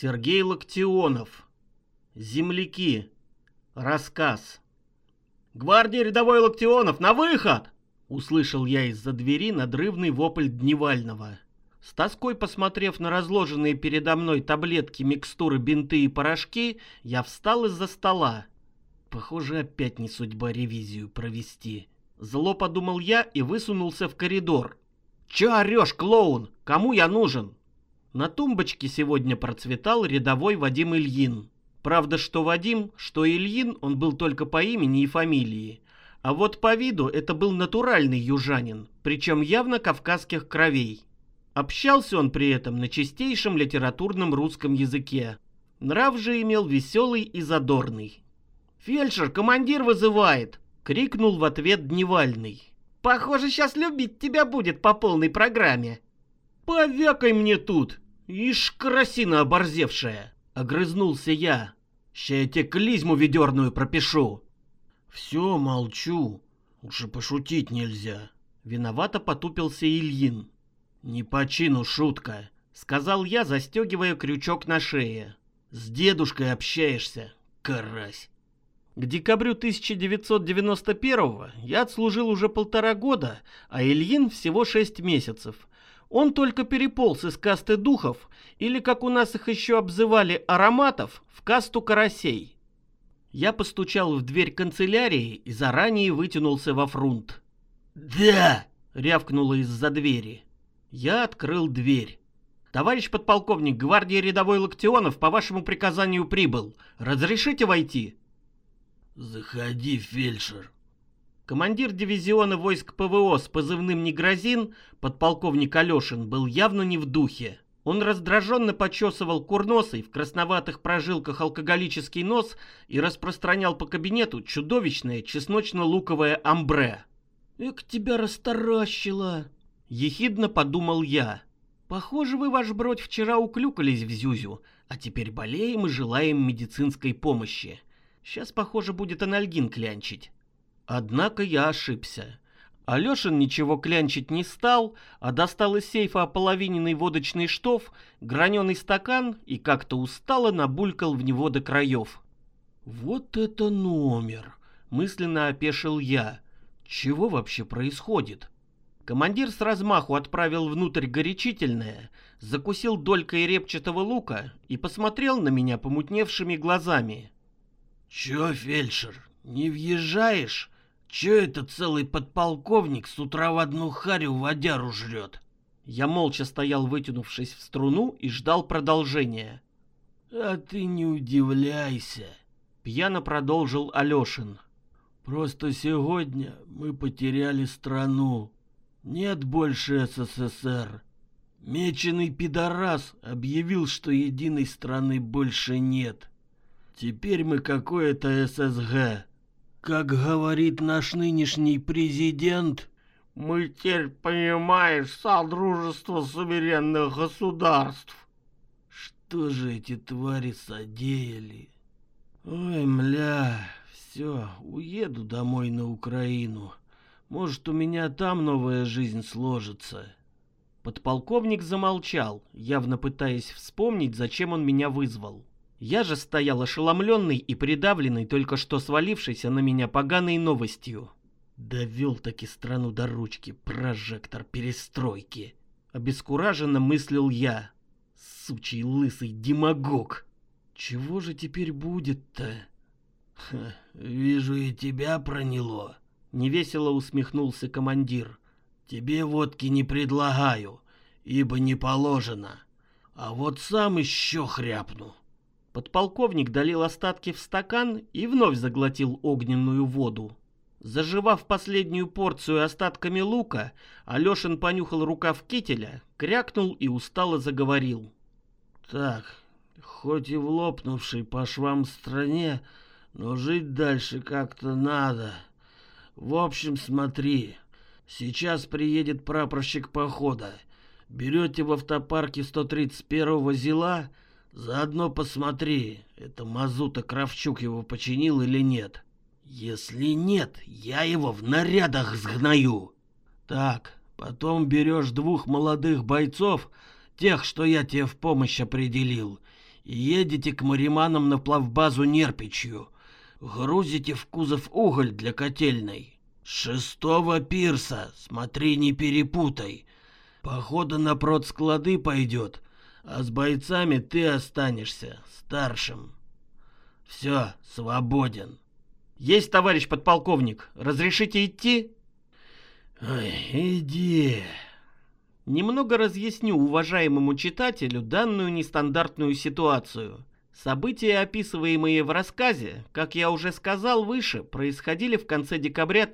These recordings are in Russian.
Сергей Локтионов. Земляки. Рассказ. «Гвардия рядовой Локтионов, на выход!» Услышал я из-за двери надрывный вопль Дневального. С тоской посмотрев на разложенные передо мной таблетки, микстуры, бинты и порошки, я встал из-за стола. Похоже, опять не судьба ревизию провести. Зло подумал я и высунулся в коридор. «Чё орёшь, клоун? Кому я нужен?» На тумбочке сегодня процветал рядовой Вадим Ильин. Правда, что Вадим, что Ильин, он был только по имени и фамилии. А вот по виду это был натуральный южанин, причем явно кавказских кровей. Общался он при этом на чистейшем литературном русском языке. Нрав же имел веселый и задорный. «Фельдшер, командир вызывает!» — крикнул в ответ Дневальный. «Похоже, сейчас любить тебя будет по полной программе». «Повякай мне тут! Ишь, красина оборзевшая!» — огрызнулся я. «Ща я тебе клизму ведерную пропишу!» «Все, молчу. Уж и пошутить нельзя». Виновато потупился Ильин. «Не по чину шутка», — сказал я, застегивая крючок на шее. «С дедушкой общаешься, карась». К декабрю 1991-го я отслужил уже 1,5 года, а Ильин всего 6 месяцев. Он только переполз из касты духов, или, как у нас их еще обзывали, ароматов, в касту карасей. Я постучал в дверь канцелярии и заранее вытянулся во фрунт. «Да!» — рявкнуло из-за двери. Я открыл дверь. «Товарищ подполковник, гвардии рядовой Локтионов по вашему приказанию прибыл. Разрешите войти?» «Заходи, фельдшер». Командир дивизиона войск ПВО с позывным «Негрозин», подполковник Алешин, был явно не в духе. Он раздраженно почесывал курносый в красноватых прожилках алкоголический нос и распространял по кабинету чудовищное чесночно-луковое амбре. «Эк, тебя растаращило!» — ехидно подумал я. «Похоже, вы, ваш бродь, вчера уклюкались в Зюзю, а теперь болеем и желаем медицинской помощи. Сейчас, похоже, будет анальгин клянчить». Однако я ошибся. Алешин ничего клянчить не стал, а достал из сейфа ополовиненный водочный штоф, граненый стакан и как-то устало набулькал в него до краев. «Вот это номер!» — мысленно опешил я. «Чего вообще происходит?» Командир с размаху отправил внутрь горячительное, закусил долькой репчатого лука и посмотрел на меня помутневшими глазами. «Чё, фельдшер, не въезжаешь? Чё это целый подполковник с утра в одну харю водяру жрет?» Я молча стоял, вытянувшись в струну, и ждал продолжения. «А ты не удивляйся», — пьяно продолжил Алешин. «Просто сегодня мы потеряли страну. Нет больше СССР. Меченый пидорас объявил, что единой страны больше нет. Теперь мы какое-то ССГ. Как говорит наш нынешний президент, мы теперь, понимаешь, Содружество суверенных государств». Что же эти твари содеяли? Ой, мля, все, уеду домой на Украину. Может, у меня там новая жизнь сложится. Подполковник замолчал, явно пытаясь вспомнить, зачем он меня вызвал. Я же стоял ошеломленный и придавленный только что свалившейся на меня поганой новостью. Довел-таки страну до ручки прожектор перестройки. Обескураженно мыслил я. Сучий лысый демагог. Чего же теперь будет-то? «Вижу, и тебя проняло», — невесело усмехнулся командир. «Тебе водки не предлагаю, ибо не положено. А вот сам еще хряпну». Подполковник долил остатки в стакан и вновь заглотил огненную воду. Заживав последнюю порцию остатками лука, Алешин понюхал рукав кителя, крякнул и устало заговорил. «Так, хоть и в лопнувшей по швам стране, но жить дальше как-то надо. В общем, смотри, сейчас приедет прапорщик похода. Берете в автопарке 131-го ЗИЛа, заодно посмотри, это Мазута Кравчук его починил или нет. Если нет, я его в нарядах сгною. Так, потом берешь 2 молодых бойцов, тех, что я тебе в помощь определил, и едете к мариманам на плавбазу Нерпичью. Грузите в кузов уголь для котельной. С 6-го пирса, смотри, не перепутай. Походу на продсклады пойдет, а с бойцами ты останешься старшим. Все, свободен. Есть, товарищ подполковник. Разрешите идти? Ой, иди. Немного разъясню уважаемому читателю данную нестандартную ситуацию. События, описываемые в рассказе, как я уже сказал выше, происходили в конце декабря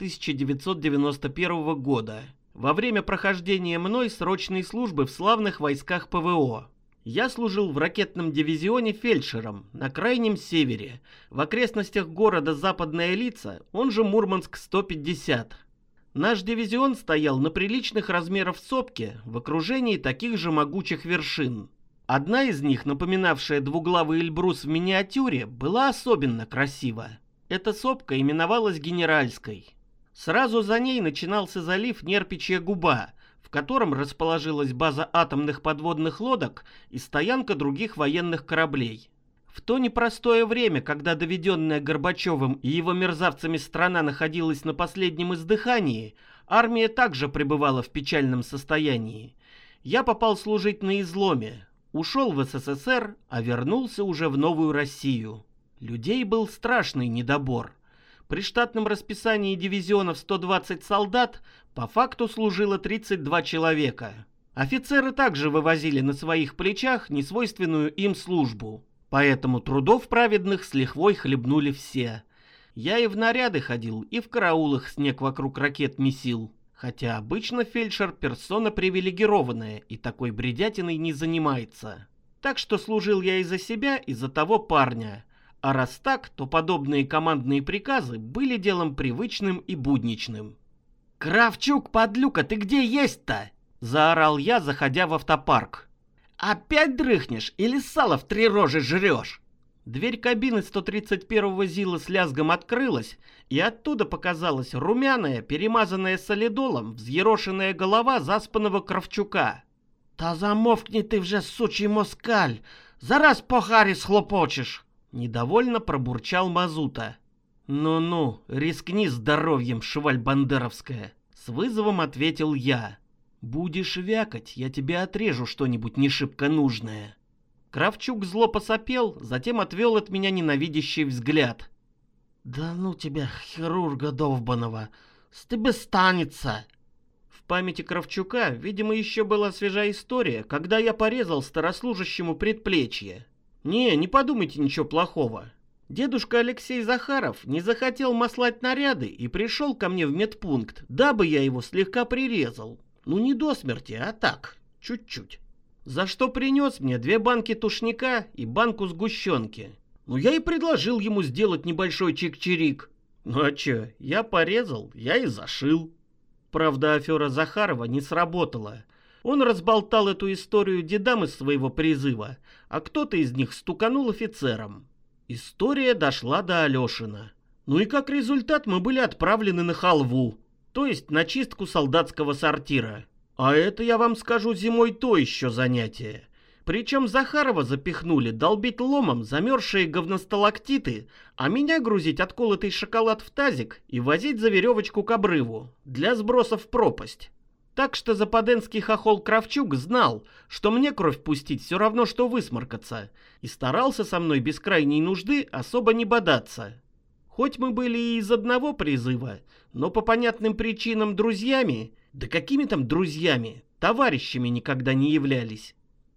1991 года, во время прохождения мной срочной службы в славных войсках ПВО. Я служил в ракетном дивизионе фельдшером на крайнем севере, в окрестностях города Западная Лица, он же Мурманск-150. Наш дивизион стоял на приличных размеров сопке в окружении таких же могучих вершин. Одна из них, напоминавшая двуглавый Эльбрус в миниатюре, была особенно красива. Эта сопка именовалась Генеральской. Сразу за ней начинался залив Нерпичья губа, в котором расположилась база атомных подводных лодок и стоянка других военных кораблей. В то непростое время, когда доведенная Горбачевым и его мерзавцами страна находилась на последнем издыхании, армия также пребывала в печальном состоянии. Я попал служить на изломе, ушел в СССР, а вернулся уже в новую Россию. Людей был страшный недобор. При штатном расписании дивизиона в 120 солдат по факту служило 32 человека. Офицеры также вывозили на своих плечах несвойственную им службу. Поэтому трудов праведных с лихвой хлебнули все. Я и в наряды ходил, и в караулах снег вокруг ракет месил. Хотя обычно фельдшер персона привилегированная и такой бредятиной не занимается. Так что служил я и за себя, и за того парня. А раз так, то подобные командные приказы были делом привычным и будничным. «Кравчук, подлюка, ты где есть-то?» — заорал я, заходя в автопарк. «Опять дрыхнешь или сало в 3 рожи жрешь?» Дверь кабины 131-го ЗИЛа с лязгом открылась, и оттуда показалась румяная, перемазанная солидолом, взъерошенная голова заспанного Кравчука. «Та замовкни ты вже, сучий москаль! Зараз по харі схлопочеш!» Недовольно пробурчал Мазута. «Ну-ну, рискни здоровьем, шваль бандеровская!» С вызовом ответил я. «Будешь вякать, я тебе отрежу что-нибудь не шибко нужное». Кравчук зло посопел, затем отвел от меня ненавидящий взгляд. «Да ну тебя, хирурга долбаного, с тебя станется!» В памяти Кравчука, видимо, еще была свежая история, когда я порезал старослужащему предплечье. Не подумайте ничего плохого. Дедушка Алексей Захаров не захотел маслать наряды и пришел ко мне в медпункт, дабы я его слегка прирезал. Ну не до смерти, а так, чуть-чуть. За что принес мне 2 банки тушника и банку сгущенки. Ну я и предложил ему сделать небольшой чик-чирик. Ну а чё, я порезал, я и зашил. Правда, афера Захарова не сработала. Он разболтал эту историю дедам из своего призыва, а кто-то из них стуканул офицерам. История дошла до Алешина. Ну и как результат мы были отправлены на халву, то есть на чистку солдатского сортира. А это, я вам скажу, зимой то еще занятие. Причем Захарова запихнули долбить ломом замерзшие говносталактиты, а меня грузить отколотый шоколад в тазик и возить за веревочку к обрыву для сброса в пропасть. Так что западенский хохол Кравчук знал, что мне кровь пустить все равно, что высморкаться, и старался со мной без крайней нужды особо не бодаться. Хоть мы были и из одного призыва, но по понятным причинам друзьями, да какими там друзьями, товарищами никогда не являлись.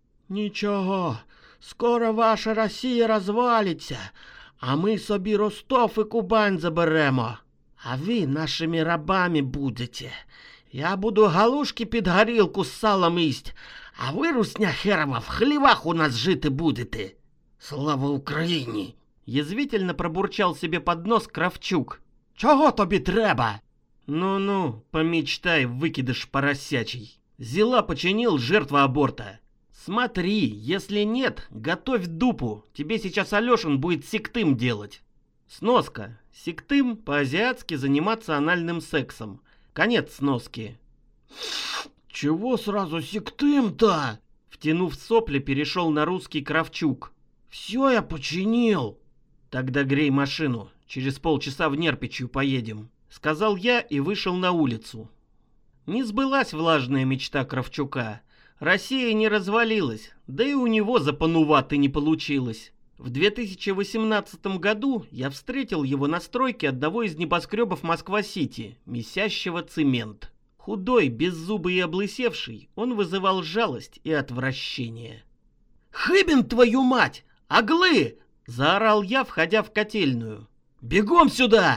«Ничего, скоро ваша Росія розвалиться, а ми собі Ростов і Кубань заберемо, а ви нашими рабами будете. Я буду галушки під горілку з салом їсть, а ви, русня херова, в хлівах у нас жити будете. Слава Україні!» Язвительно пробурчал себе под нос Кравчук. «Чого тобі треба?» «Ну-ну, помечтай, выкидыш поросячий. Зила починил, жертва аборта. Смотри, если нет, готовь дупу, тебе сейчас Алешин будет сиктым делать». Сноска. Сиктым по-азиатски заниматься анальным сексом. Конец сноски. «Чего сразу сиктым-то?» Втянув сопли, перешел на русский Кравчук. Все я починил. Тогда грей машину, через полчаса в Нерпичью поедем, сказал я и вышел на улицу. Не сбылась влажная мечта Кравчука. Россия не развалилась, да и у него запануваты не получилось. В 2018 году я встретил его на стройке одного из небоскребов Москва-Сити, месящего цемент. Худой, беззубый и облысевший, он вызывал жалость и отвращение. «Хыбин, твою мать! Оглы!» — заорал я, входя в котельную. «Бегом сюда!»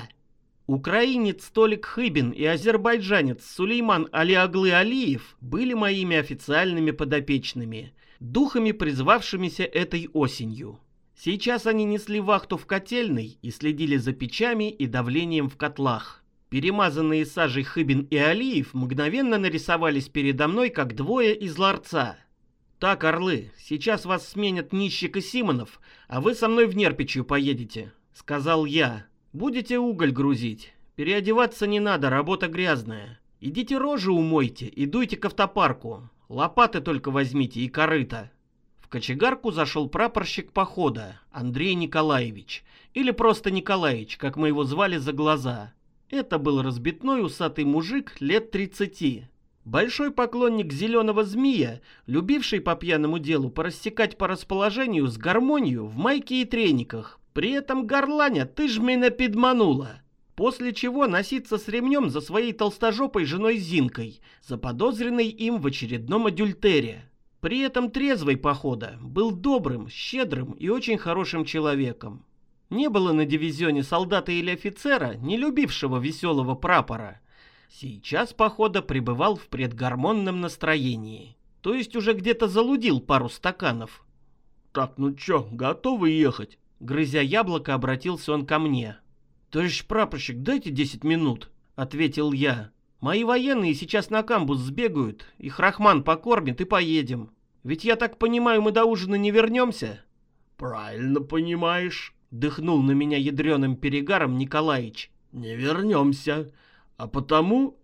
Украинец Толик Хыбин и азербайджанец Сулейман Алиаглы Алиев были моими официальными подопечными, духами, призвавшимися этой осенью. Сейчас они несли вахту в котельной и следили за печами и давлением в котлах. Перемазанные сажей Хыбин и Алиев мгновенно нарисовались передо мной, как двое из ларца. «Так, орлы, сейчас вас сменят Нищик и Симонов, а вы со мной в Нерпичью поедете», — сказал я. «Будете уголь грузить. Переодеваться не надо, работа грязная. Идите рожи умойте и дуйте к автопарку. Лопаты только возьмите и корыто». В кочегарку зашел прапорщик похода Андрей Николаевич, или просто Николаевич, как мы его звали за глаза. Это был разбитной усатый мужик лет 30. Большой поклонник зеленого змея, любивший по пьяному делу порассекать по расположению с гармонию в майке и трениках. При этом горланя «ты ж меня подманула». После чего носиться с ремнем за своей толстожопой женой Зинкой, заподозренной им в очередном адюльтере. При этом трезвый похода был добрым, щедрым и очень хорошим человеком. Не было на дивизионе солдата или офицера, не любившего веселого прапора. Сейчас похода пребывал в предгормонном настроении. То есть уже где-то залудил пару стаканов. «Так, ну чё, готовы ехать?» Грызя яблоко, обратился он ко мне. «Товарищ прапорщик, дайте 10 минут», — ответил я. «Мои военные сейчас на камбус сбегают, их Рахман покормит и поедем. Ведь я так понимаю, мы до ужина не вернемся?» «Правильно понимаешь», — дыхнул на меня ядреным перегаром Николаич. «Не вернемся. А потому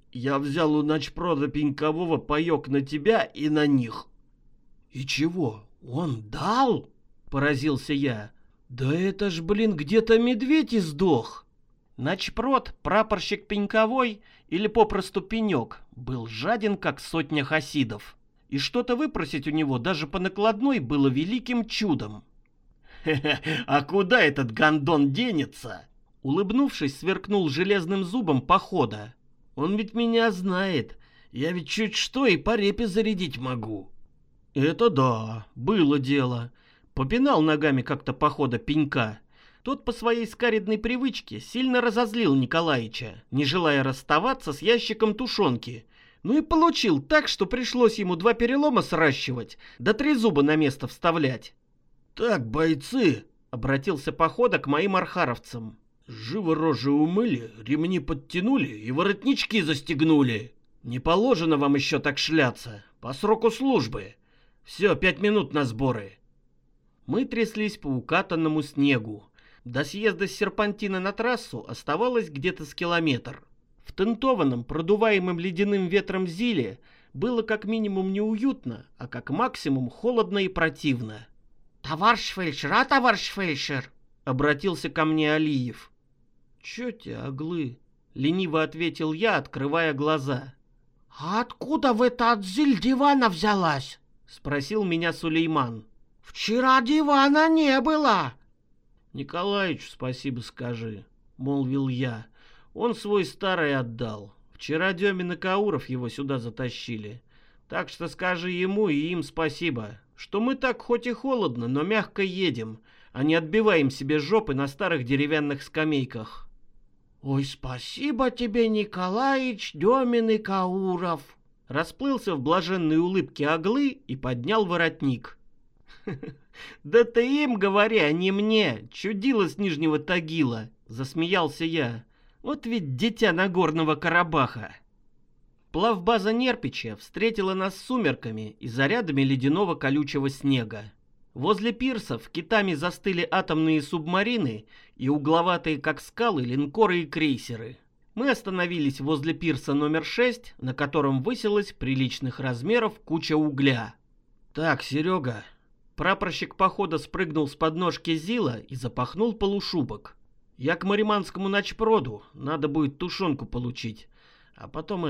я взял у начпрода Пенькового паёк на тебя и на них». «И чего, он дал?» — поразился я. «Да это ж, блин, где-то медведь издох!» Начпрод, прапорщик Пеньковой, или попросту Пенек, был жаден, как сотня хасидов. И что-то выпросить у него даже по накладной было великим чудом. «Хе-хе, а куда этот гондон денется?» Улыбнувшись, сверкнул железным зубом похода. «Он ведь меня знает. Я ведь чуть что и по репе зарядить могу». «Это да, было дело». Попинал ногами как-то похода Пенька. Тот по своей скаридной привычке сильно разозлил Николаича, не желая расставаться с ящиком тушенки. Ну и получил так, что пришлось ему 2 перелома сращивать, да 3 зуба на место вставлять. «Так, бойцы», — обратился похода к моим архаровцам. «Живо рожи умыли, ремни подтянули и воротнички застегнули. Не положено вам еще так шляться, по сроку службы. Все, 5 минут на сборы». Мы тряслись по укатанному снегу. До съезда с серпантина на трассу оставалось где-то с километр. В тентованном, продуваемым ледяным ветром Зиле было как минимум неуютно, а как максимум холодно и противно. «Товарищ фельдшер, товарищ фельдшер!» — обратился ко мне Алиев. «Чё те, оглы?» — лениво ответил я, открывая глаза. «А откуда в это от Зиль дивана взялась?» — спросил меня Сулейман. «Вчера дивана не было!» «Николаичу спасибо скажи», — молвил я. «Он свой старый отдал. Вчера Демин и Кауров его сюда затащили. Так что скажи ему и им спасибо, что мы так хоть и холодно, но мягко едем, а не отбиваем себе жопы на старых деревянных скамейках». «Ой, спасибо тебе, Николаич, Демин и Кауров!» Расплылся в блаженной улыбке оглы и поднял воротник. «Да ты им говори, а не мне, чудило с Нижнего Тагила», — засмеялся я. «Вот ведь дитя Нагорного Карабаха». Плавбаза Нерпича встретила нас сумерками и зарядами ледяного колючего снега. Возле пирсов китами застыли атомные субмарины и угловатые, как скалы, линкоры и крейсеры. Мы остановились возле пирса номер 6, на котором высилась приличных размеров куча угля. «Так, Серега, Прапорщик похода спрыгнул с подножки Зила и запахнул полушубок. Я к мариманскому начпроду, надо будет тушенку получить. А потом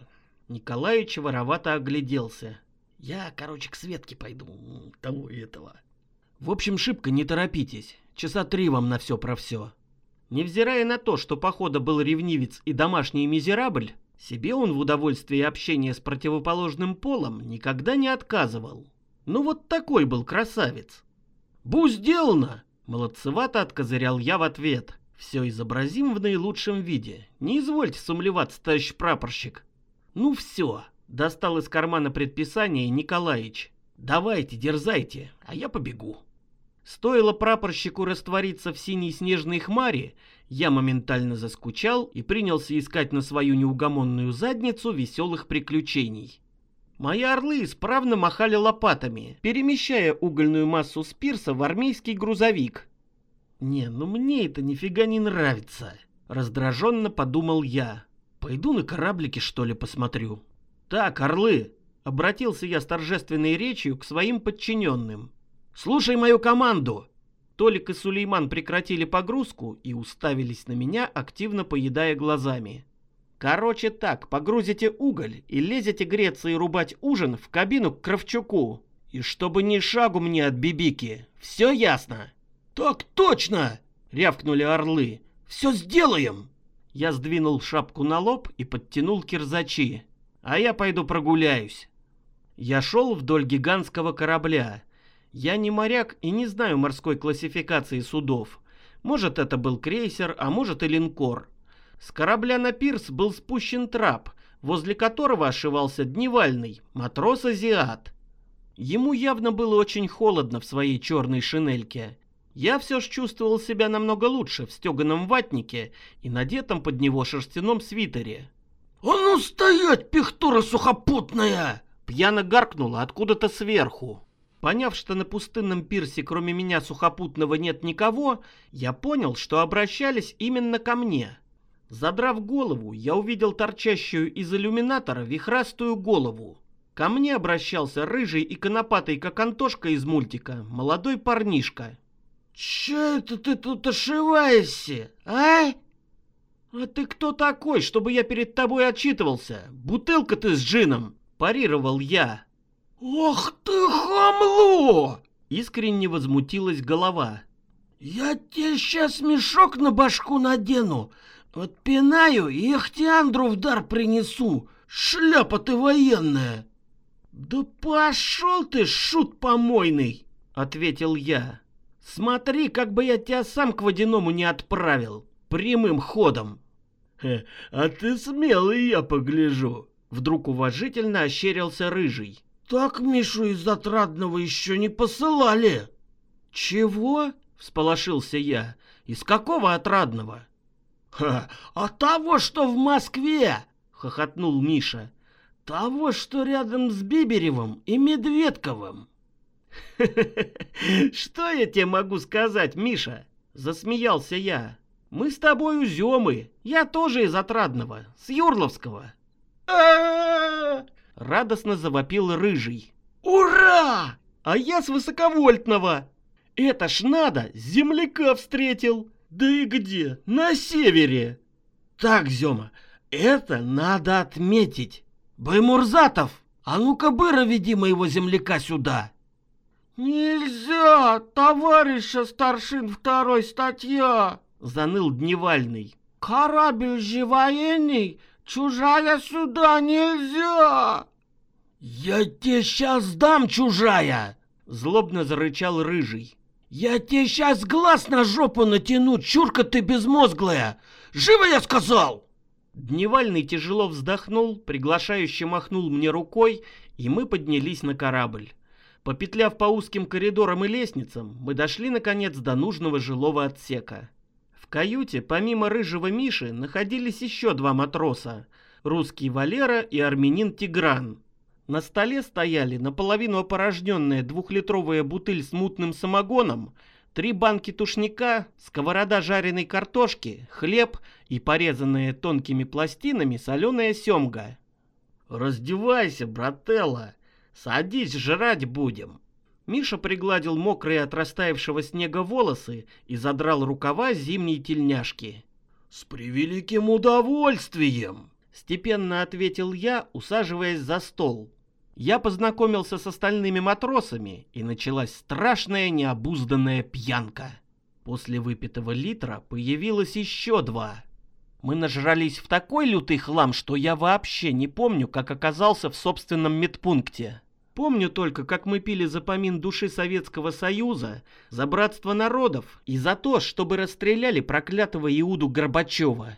Николаич воровато огляделся. Я, к Светке пойду, того и этого. В общем, шибко не торопитесь, часа 3 вам на все про все. Невзирая на то, что похода был ревнивец и домашний мизерабль, себе он в удовольствии общения с противоположным полом никогда не отказывал. Ну вот такой был красавец. «Бу сделано!» — молодцевато откозырял я в ответ. «Все изобразим в наилучшем виде. Не извольте сумлеваться, товарищ прапорщик». «Ну все!» — достал из кармана предписание Николаич. «Давайте, дерзайте, а я побегу». Стоило прапорщику раствориться в синей снежной хмаре, я моментально заскучал и принялся искать на свою неугомонную задницу веселых приключений. Мои орлы исправно махали лопатами, перемещая угольную массу с пирса в армейский грузовик. «Не, ну мне это нифига не нравится», — раздраженно подумал я. «Пойду на кораблике, что ли, посмотрю». «Так, орлы», — обратился я с торжественной речью к своим подчиненным. «Слушай мою команду!» Толик и Сулейман прекратили погрузку и уставились на меня, активно поедая глазами. «Короче так, погрузите уголь и лезете греться и рубать ужин в кабину к Кравчуку. И чтобы ни шагу мне от Бибики. Все ясно?» «Так точно!» — рявкнули орлы. «Все сделаем!» Я сдвинул шапку на лоб и подтянул кирзачи. «А я пойду прогуляюсь». Я шел вдоль гигантского корабля. Я не моряк и не знаю морской классификации судов. Может, это был крейсер, а может и линкор. С корабля на пирс был спущен трап, возле которого ошивался дневальный, матрос-азиат. Ему явно было очень холодно в своей черной шинельке. Я все ж чувствовал себя намного лучше в стеганом ватнике и надетом под него шерстяном свитере. «А ну стоять, пихтура сухопутная!» Пьяно гаркнуло откуда-то сверху. Поняв, что на пустынном пирсе кроме меня сухопутного нет никого, я понял, что обращались именно ко мне. Задрав голову, я увидел торчащую из иллюминатора вихрастую голову. Ко мне обращался рыжий и конопатый, как Антошка из мультика, молодой парнишка. «Че это ты тут ошиваешься, а?» «А ты кто такой, чтобы я перед тобой отчитывался? Бутылка ты с джином!» – парировал я. «Ох ты хамло!» — искренне возмутилась голова. «Я тебе сейчас мешок на башку надену, отпинаю и Ихтиандру в дар принесу. Шляпа ты военная!» «Да пошел ты, шут помойный!» — ответил я. «Смотри, как бы я тебя сам к водяному не отправил, прямым ходом!» «А ты смелый, я погляжу!» — вдруг уважительно ощерился рыжий. «Так Мишу из Отрадного еще не посылали!» «Чего?» — всполошился я. «Из какого Отрадного?» «А того, что в Москве!» — хохотнул Миша. «Того, что рядом с Биберевым и Медведковым!» «Что я тебе могу сказать, Миша?» — засмеялся я. «Мы с тобой уземы. Я тоже из Отрадного, с Юрловского». Радостно завопил рыжий. «Ура!» «А я с высоковольтного. Это ж надо, земляка встретил. Да и где? На севере». «Так, Зема, это надо отметить. Баймурзатов, а ну-ка быра веди моего земляка сюда». «Нельзя, товарища старшин, 2 статья», — заныл Дневальный. «Корабль же военный, чужая сюда нельзя». «Я тебе сейчас дам, чужая!» — злобно зарычал рыжий. «Я тебе сейчас глаз на жопу натяну, чурка ты безмозглая! Живо, я сказал!» Дневальный тяжело вздохнул, приглашающе махнул мне рукой, и мы поднялись на корабль. Попетляв по узким коридорам и лестницам, мы дошли наконец до нужного жилого отсека. В каюте, помимо рыжего Миши, находились еще 2 матроса — русский Валера и армянин Тигран. На столе стояли наполовину опорожненная 2-литровая бутыль с мутным самогоном, 3 банки тушника, сковорода жареной картошки, хлеб и порезанная тонкими пластинами соленая семга. «Раздевайся, брателло, садись, жрать будем». Миша пригладил мокрые от растаявшего снега волосы и задрал рукава зимней тельняшки. «С превеликим удовольствием!» — степенно ответил я, усаживаясь за стол. Я познакомился с остальными матросами, и началась страшная необузданная пьянка. После выпитого литра появилось еще 2. Мы нажрались в такой лютый хлам, что я вообще не помню, как оказался в собственном медпункте. Помню только, как мы пили за помин души Советского Союза, за братство народов и за то, чтобы расстреляли проклятого Иуду Горбачева.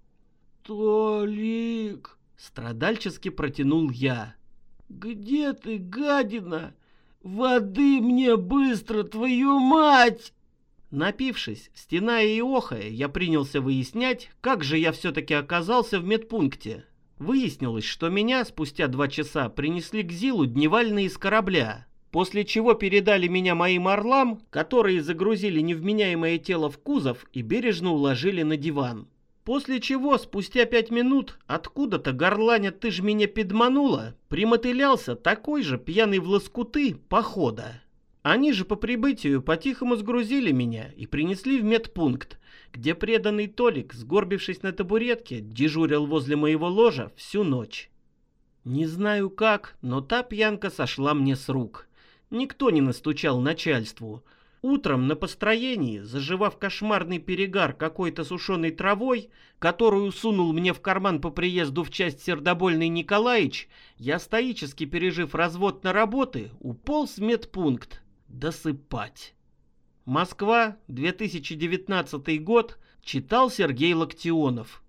«Толик!» — страдальчески протянул я. «Где ты, гадина? Воды мне быстро, твою мать!» Напившись, стеная и охая, я принялся выяснять, как же я все-таки оказался в медпункте. Выяснилось, что меня спустя 2 часа принесли к Зилу дневальные из корабля, после чего передали меня моим орлам, которые загрузили невменяемое тело в кузов и бережно уложили на диван. После чего, спустя 5 минут, откуда-то горланя «ты ж меня пидманула» примотылялся такой же пьяный в лоскуты похода. Они же по прибытию по-тихому сгрузили меня и принесли в медпункт, где преданный Толик, сгорбившись на табуретке, дежурил возле моего ложа всю ночь. Не знаю как, но та пьянка сошла мне с рук. Никто не настучал начальству. Утром на построении, заживав кошмарный перегар какой-то сушеной травой, которую сунул мне в карман по приезду в часть сердобольный Николаич, я, стоически пережив развод на работы, уполз в медпункт досыпать. Москва, 2019 год, читал Сергей Локтионов.